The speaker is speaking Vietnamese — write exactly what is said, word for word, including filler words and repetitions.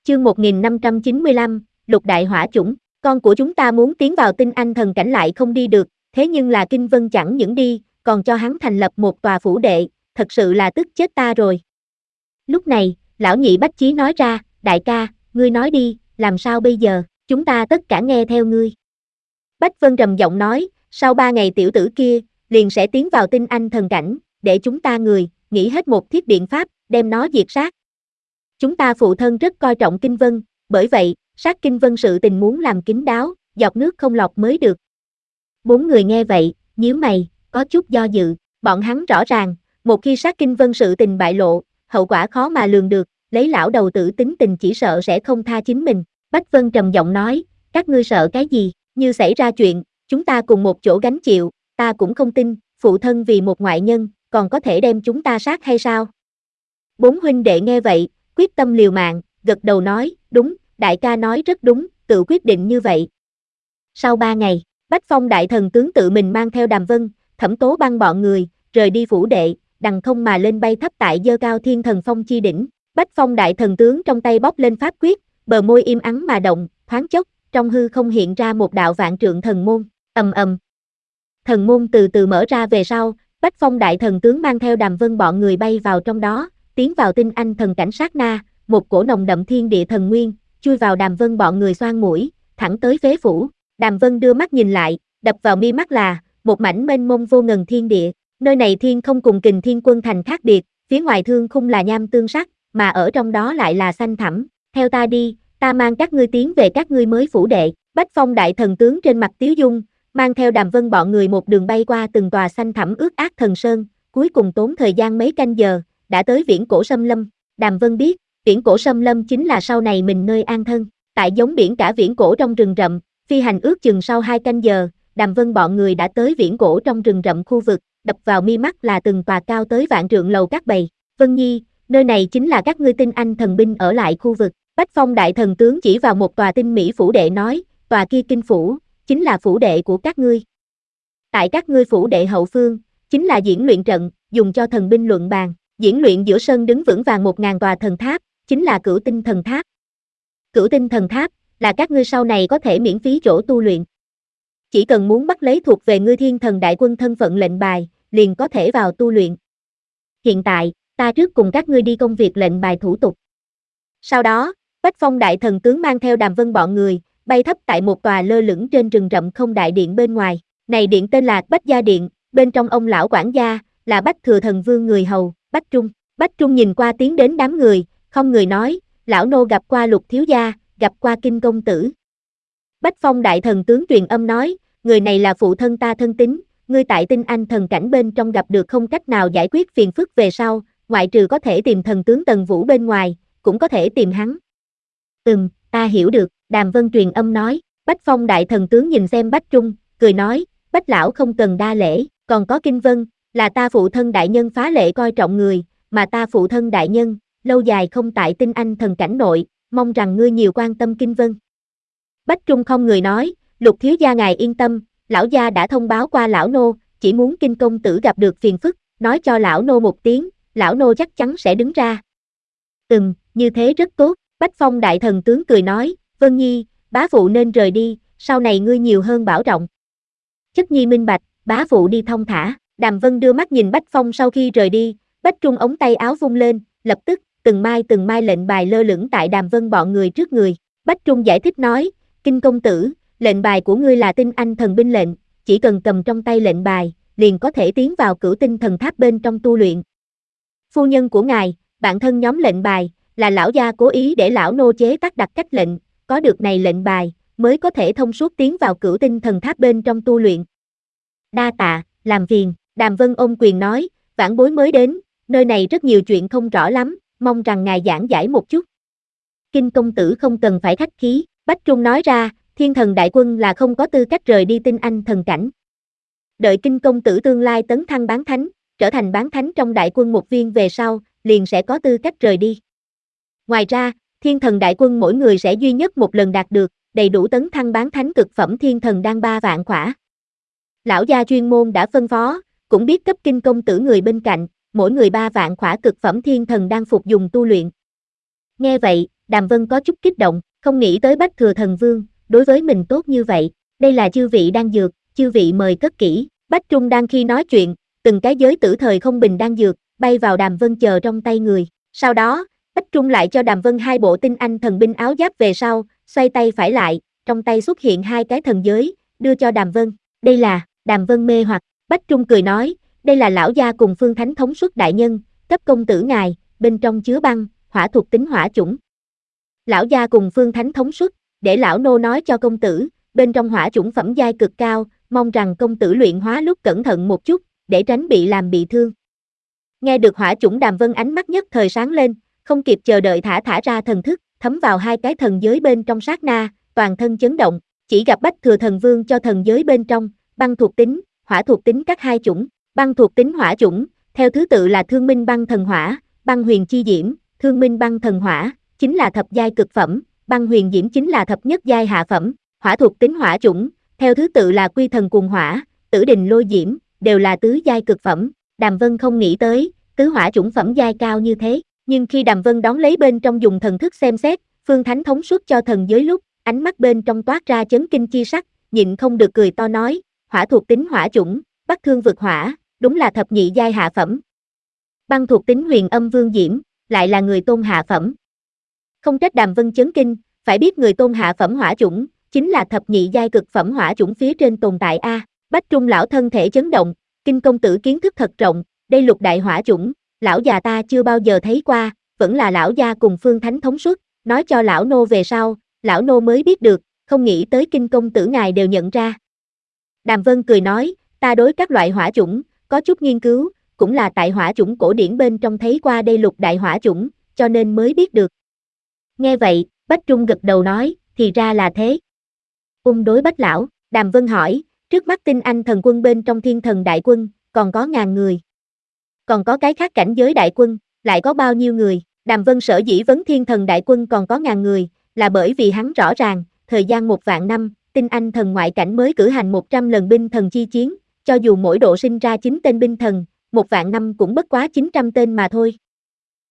Chương một nghìn năm trăm chín mươi lăm, Lục Đại Hỏa Chủng, con của chúng ta muốn tiến vào tinh anh thần cảnh lại không đi được, thế nhưng là Kinh Vân chẳng những đi, còn cho hắn thành lập một tòa phủ đệ, thật sự là tức chết ta rồi. Lúc này, lão nhị Bách Chí nói ra, đại ca, ngươi nói đi, làm sao bây giờ, chúng ta tất cả nghe theo ngươi. Bách Vân trầm giọng nói, sau ba ngày tiểu tử kia, liền sẽ tiến vào tinh anh thần cảnh, để chúng ta người, nghĩ hết một thiết biện pháp, đem nó diệt sát. Chúng ta phụ thân rất coi trọng Kinh Vân, bởi vậy, sát Kinh Vân sự tình muốn làm kín đáo, giọt nước không lọt mới được. Bốn người nghe vậy, nhíu mày, có chút do dự, bọn hắn rõ ràng, một khi sát Kinh Vân sự tình bại lộ, hậu quả khó mà lường được, lấy lão đầu tử tính tình chỉ sợ sẽ không tha chính mình. Bách Vân trầm giọng nói, các ngươi sợ cái gì, như xảy ra chuyện, chúng ta cùng một chỗ gánh chịu, ta cũng không tin, phụ thân vì một ngoại nhân, còn có thể đem chúng ta sát hay sao? Bốn huynh đệ nghe vậy, quyết tâm liều mạng, gật đầu nói, đúng, đại ca nói rất đúng, tự quyết định như vậy. Sau ba ngày, Bách Phong đại thần tướng tự mình mang theo Đàm Vân, Thẩm Tố Băng bọn người, rời đi phủ đệ, đằng không mà lên bay thấp tại dơ cao thiên thần phong chi đỉnh. Bách Phong đại thần tướng trong tay bóp lên pháp quyết, bờ môi im ắng mà động, thoáng chốc, trong hư không hiện ra một đạo vạn trượng thần môn, ầm ầm. Thần môn từ từ mở ra về sau, Bách Phong đại thần tướng mang theo Đàm Vân bọn người bay vào trong đó, tiến vào tinh anh thần cảnh sát na, một cổ nồng đậm thiên địa thần nguyên, chui vào Đàm Vân bọn người xoan mũi, thẳng tới phế phủ. Đàm Vân đưa mắt nhìn lại, đập vào mi mắt là một mảnh mênh mông vô ngần thiên địa. Nơi này thiên không cùng Kình Thiên Quân Thành khác biệt, phía ngoài thương khung là nham tương sắc, mà ở trong đó lại là xanh thẳm. Theo ta đi, ta mang các ngươi tiến về các ngươi mới phủ đệ. Bách Phong đại thần tướng trên mặt tiếu dung, mang theo Đàm Vân bọn người một đường bay qua từng tòa xanh thẳm ướt át thần sơn, cuối cùng tốn thời gian mấy canh giờ, đã tới Viễn Cổ Sâm Lâm. Đàm Vân biết, Viễn Cổ Sâm Lâm chính là sau này mình nơi an thân. Tại giống biển cả viễn cổ trong rừng rậm, phi hành ước chừng sau hai canh giờ, Đàm Vân bọn người đã tới viễn cổ trong rừng rậm khu vực, đập vào mi mắt là từng tòa cao tới vạn trượng lầu các bầy. Vân Nhi, nơi này chính là các ngươi tinh anh thần binh ở lại khu vực. Bách Phong đại thần tướng chỉ vào một tòa tinh mỹ phủ đệ nói, tòa kia kinh phủ, chính là phủ đệ của các ngươi. Tại các ngươi phủ đệ hậu phương, chính là diễn luyện trận, dùng cho thần binh luận bàn. Diễn luyện giữa sân đứng vững vàng một ngàn tòa thần tháp, chính là Cửu Tinh Thần Tháp. Cửu Tinh Thần Tháp là các ngươi sau này có thể miễn phí chỗ tu luyện. Chỉ cần muốn bắt lấy thuộc về ngươi Thiên Thần Đại Quân thân phận lệnh bài, liền có thể vào tu luyện. Hiện tại, ta trước cùng các ngươi đi công việc lệnh bài thủ tục. Sau đó, Bách Phong đại thần tướng mang theo Đàm Vân bọn người, bay thấp tại một tòa lơ lửng trên rừng rậm không đại điện bên ngoài. Này điện tên là Bách Gia Điện, bên trong ông lão quản gia là Bách Thừa Thần Vương người hầu, Bách Trung. Bách Trung nhìn qua tiến đến đám người, không người nói, lão nô gặp qua Lục thiếu gia, gặp qua Kinh công tử. Bách Phong đại thần tướng truyền âm nói, người này là phụ thân ta thân tín, ngươi tại tinh anh thần cảnh bên trong gặp được không cách nào giải quyết phiền phức về sau, ngoại trừ có thể tìm thần tướng Tần Vũ bên ngoài, cũng có thể tìm hắn. Ừm, ta hiểu được, Đàm Vân truyền âm nói. Bách Phong đại thần tướng nhìn xem Bách Trung, cười nói, Bách lão không cần đa lễ, còn có Kinh Vân, là ta phụ thân đại nhân phá lệ coi trọng người, mà ta phụ thân đại nhân, lâu dài không tại tinh anh thần cảnh nội, mong rằng ngươi nhiều quan tâm Kinh Vân. Bách Trung không người nói, Lục thiếu gia ngài yên tâm, lão gia đã thông báo qua lão nô, chỉ muốn Kinh công tử gặp được phiền phức, nói cho lão nô một tiếng, lão nô chắc chắn sẽ đứng ra. Ừm, như thế rất tốt. Bách Phong đại thần tướng cười nói, Vân Nhi, bá phụ nên rời đi, sau này ngươi nhiều hơn bảo trọng. Chất nhi minh bạch, bá phụ đi thong thả. Đàm Vân đưa mắt nhìn Bách Phong sau khi rời đi, Bách Trung ống tay áo vung lên, lập tức, từng mai từng mai lệnh bài lơ lửng tại Đàm Vân bọn người trước người. Bách Trung giải thích nói, Kinh công tử, lệnh bài của ngươi là tinh anh thần binh lệnh, chỉ cần cầm trong tay lệnh bài, liền có thể tiến vào Cửu Tinh Thần Tháp bên trong tu luyện. Phu nhân của ngài, bạn thân nhóm lệnh bài, là lão gia cố ý để lão nô chế tác đặt cách lệnh, có được này lệnh bài, mới có thể thông suốt tiến vào Cửu Tinh Thần Tháp bên trong tu luyện. Đa tạ, làm phiền. Đàm Vân ôm quyền nói, vãn bối mới đến, nơi này rất nhiều chuyện không rõ lắm, mong rằng ngài giảng giải một chút. Kinh công tử không cần phải khách khí, Bách Trung nói ra, Thiên Thần Đại Quân là không có tư cách rời đi tinh anh thần cảnh. Đợi Kinh công tử tương lai tấn thăng bán thánh, trở thành bán thánh trong đại quân một viên về sau, liền sẽ có tư cách rời đi. Ngoài ra, Thiên Thần Đại Quân mỗi người sẽ duy nhất một lần đạt được, đầy đủ tấn thăng bán thánh cực phẩm Thiên Thần đan ba vạn khỏa. Lão gia chuyên môn đã phân phó, cũng biết cấp Kinh công tử người bên cạnh, mỗi người ba vạn khỏa cực phẩm Thiên Thần đang phục dùng tu luyện. Nghe vậy, Đàm Vân có chút kích động, không nghĩ tới Bách Thừa Thần Vương, đối với mình tốt như vậy, đây là chư vị đan dược, chư vị mời cất kỹ. Bách Trung đang khi nói chuyện, từng cái giới tử thời không bình đan dược, bay vào Đàm Vân chờ trong tay người. Sau đó, Bách Trung lại cho Đàm Vân hai bộ tinh anh thần binh áo giáp về sau, xoay tay phải lại, trong tay xuất hiện hai cái thần giới, đưa cho Đàm Vân. Đây là, Đàm Vân mê hoặc, Bách Trung cười nói, đây là lão gia cùng Phương Thánh thống suất đại nhân, cấp công tử ngài, bên trong chứa băng, hỏa thuộc tính hỏa chủng. Lão gia cùng Phương Thánh thống suất, để lão nô nói cho công tử, bên trong hỏa chủng phẩm giai cực cao, mong rằng công tử luyện hóa lúc cẩn thận một chút, để tránh bị làm bị thương. Nghe được hỏa chủng Đàm Vân ánh mắt nhất thời sáng lên, không kịp chờ đợi thả thả ra thần thức, thấm vào hai cái thần giới bên trong sát na, toàn thân chấn động, chỉ gặp Bách Thừa Thần Vương cho thần giới bên trong, băng thuộc tính, hỏa thuộc tính các hai chủng, băng thuộc tính hỏa chủng, theo thứ tự là Thương Minh băng thần hỏa, băng huyền chi diễm, Thương Minh băng thần hỏa, chính là thập giai cực phẩm, băng huyền diễm chính là thập nhất giai hạ phẩm, hỏa thuộc tính hỏa chủng, theo thứ tự là Quy Thần Cuồng Hỏa, Tử Đình Lôi Diễm, đều là tứ giai cực phẩm. Đàm Vân không nghĩ tới, tứ hỏa chủng phẩm giai cao như thế, nhưng khi Đàm Vân đón lấy bên trong dùng thần thức xem xét, Phương Thánh thống suất cho thần giới lúc, ánh mắt bên trong toát ra chấn kinh chi sắc, nhịn không được cười to nói, hỏa thuộc tính hỏa chủng, Bắc Thương vực hỏa, đúng là thập nhị giai hạ phẩm. Băng thuộc tính Huyền Âm Vương Diễm, lại là người tôn hạ phẩm. Không trách Đàm Vân chấn kinh, phải biết người tôn hạ phẩm hỏa chủng, chính là thập nhị giai cực phẩm hỏa chủng phía trên tồn tại a. Bách Trung lão thân thể chấn động, Kinh công tử kiến thức thật rộng, đây lục đại hỏa chủng, lão già ta chưa bao giờ thấy qua, vẫn là lão gia cùng Phương Thánh thống suất, nói cho lão nô về sau, lão nô mới biết được, không nghĩ tới Kinh công tử ngài đều nhận ra. Đàm Vân cười nói, ta đối các loại hỏa chủng, có chút nghiên cứu, cũng là tại hỏa chủng cổ điển bên trong thấy qua đây lục đại hỏa chủng, cho nên mới biết được. Nghe vậy, Bách Trung gật đầu nói, thì ra là thế. Ung đối Bách lão, Đàm Vân hỏi, trước mắt tinh anh thần quân bên trong thiên thần đại quân, còn có ngàn người. Còn có cái khác cảnh giới đại quân, lại có bao nhiêu người? Đàm Vân sở dĩ vấn thiên thần đại quân còn có ngàn người, là bởi vì hắn rõ ràng, thời gian một vạn năm, tinh anh thần ngoại cảnh mới cử hành một trăm lần binh thần chi chiến, cho dù mỗi độ sinh ra chín tên binh thần, một vạn năm cũng bất quá chín trăm tên mà thôi.